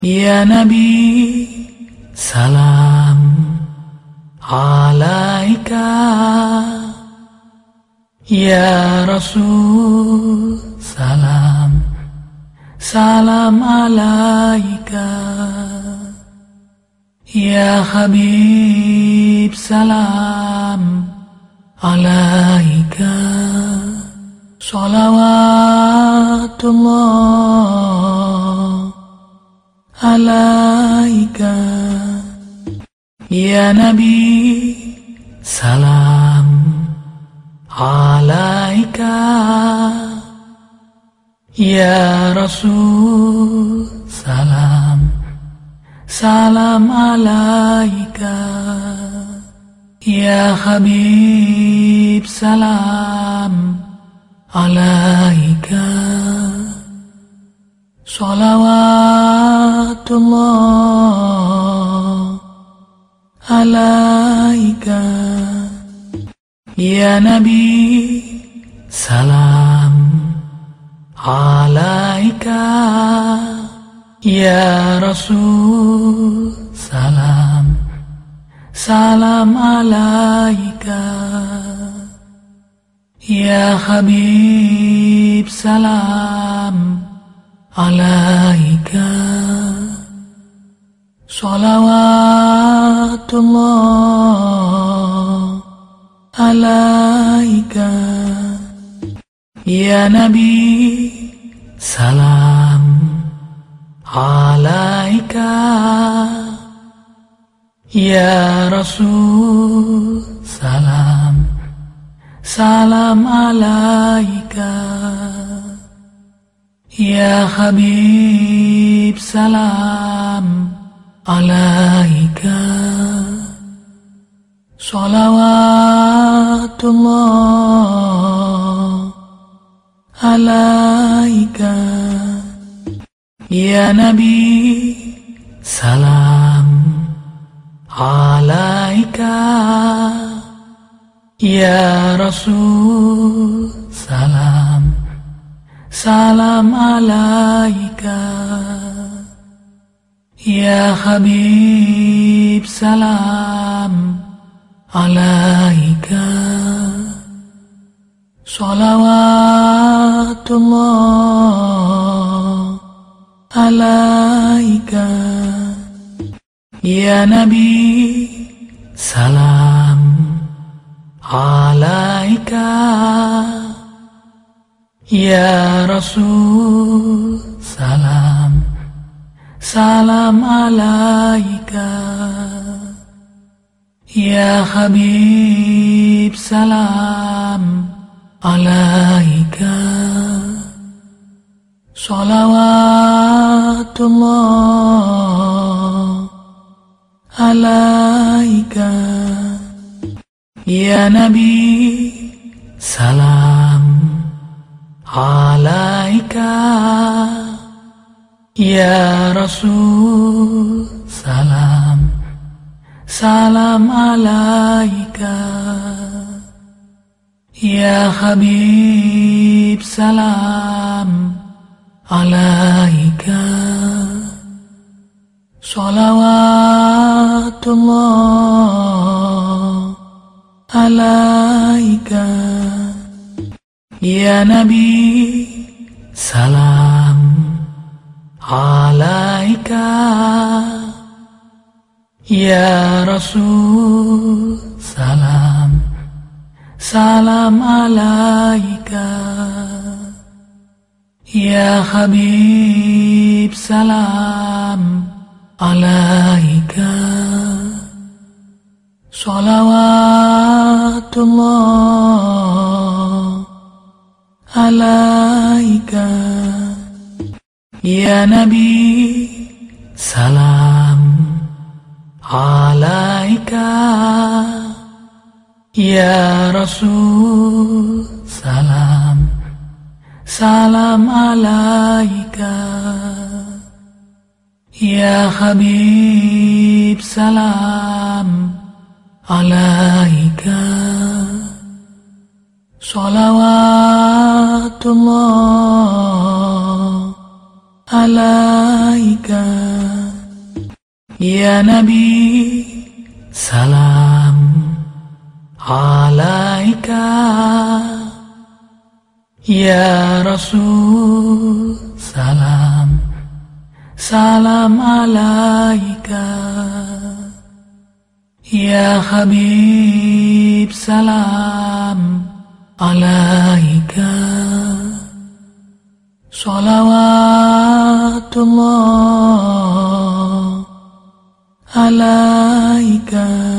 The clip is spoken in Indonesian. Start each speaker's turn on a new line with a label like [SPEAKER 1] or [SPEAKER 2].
[SPEAKER 1] Ya Nabi, salam alaika. Ya Rasul, salam alaika. Ya Habib, salam alaika. Salawatullah alaika. Ya Nabi, salam alaika. Ya Rasul, salam alaika. Ya Habib, salam alaika. Salawatullah alaika. Ya Nabi, salam alaika. Ya Rasul, salam alaika. Ya Habib, salam alaika. Salawatullah alaika. Ya Nabi, salam alaika. Ya Rasul, salam alaika. Ya Habib, salam alaika. Salawatullah alaika. Ya Nabi, salam alaika. Ya Rasul, salam alaika. Ya Habib, salam alaika. Salawatullah alaika. Ya Nabi, salam alaika. Ya Rasul, salam alaika. Ya Habib, salam alaika. Salawatullah alaika. Ya Nabi, salam alaika. Ya Rasul, salam alaika. Ya Habib, salam alaika. Salawatullah alaika. Ya Nabi, salam alaika. Ya Rasul, salam alaika. Ya Habib, salam alaika. Salawatullah alaika. Ya Nabi, salam alaika. Ya Rasul, salam alaika. Ya Habib, salam alaika. Salawatullah alaika. Ya Nabi, salam alaika. Ya Rasul, salam alaika. Ya Habib, salam alaika. Salawatullah alaika.